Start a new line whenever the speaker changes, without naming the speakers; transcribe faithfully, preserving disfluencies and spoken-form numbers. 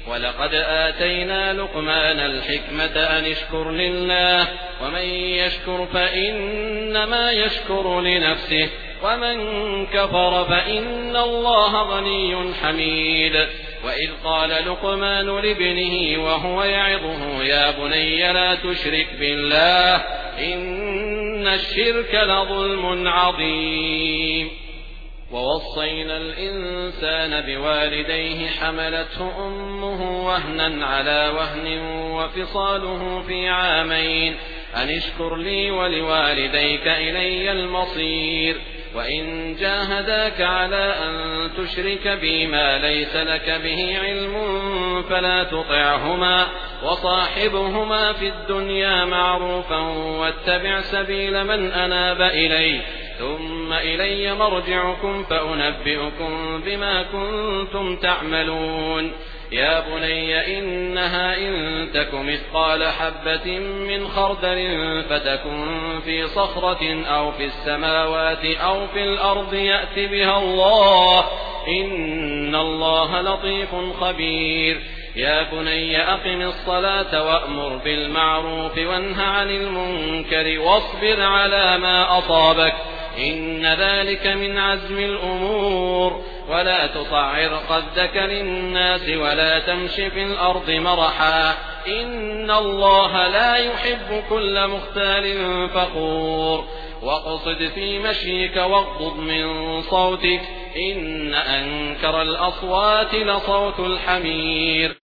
ولقد آتينا لقمان الحكمة أن اشكر لله ومن يشكر فإنما يشكر لنفسه ومن كفر فإن الله غني حميد. وإذ قال لقمان لابنه وهو يعظه يا بني لا تشرك بالله إن الشرك لظلم عظيم. ووصينا الإنسان بوالديه حملته أمه وهنا على وهن وفصاله في عامين أن اشكر لي ولوالديك إلي المصير. وإن جاهداك على أن تشرك بي ما ليس لك به علم فلا تطعهما وصاحبهما في الدنيا معروفا واتبع سبيل من أناب إلي ثم إلي مرجعكم فأنبئكم بما كنتم تعملون. يا بني إنها إن تك مثقال حبة من خردل فتكن في صخرة أو في السماوات أو في الأرض يأت بها الله إن الله لطيف خبير. يا بني أقم الصلاة وأمر بالمعروف وانه عن المنكر واصبر على ما أصابك إن ذلك من عزم الأمور. ولا تصعر خدك للناس ولا تمش في الأرض مرحا إن الله لا يحب كل مختال فخور. واقصد في مشيك واغضض من صوتك إن أنكر الأصوات لصوت الحمير.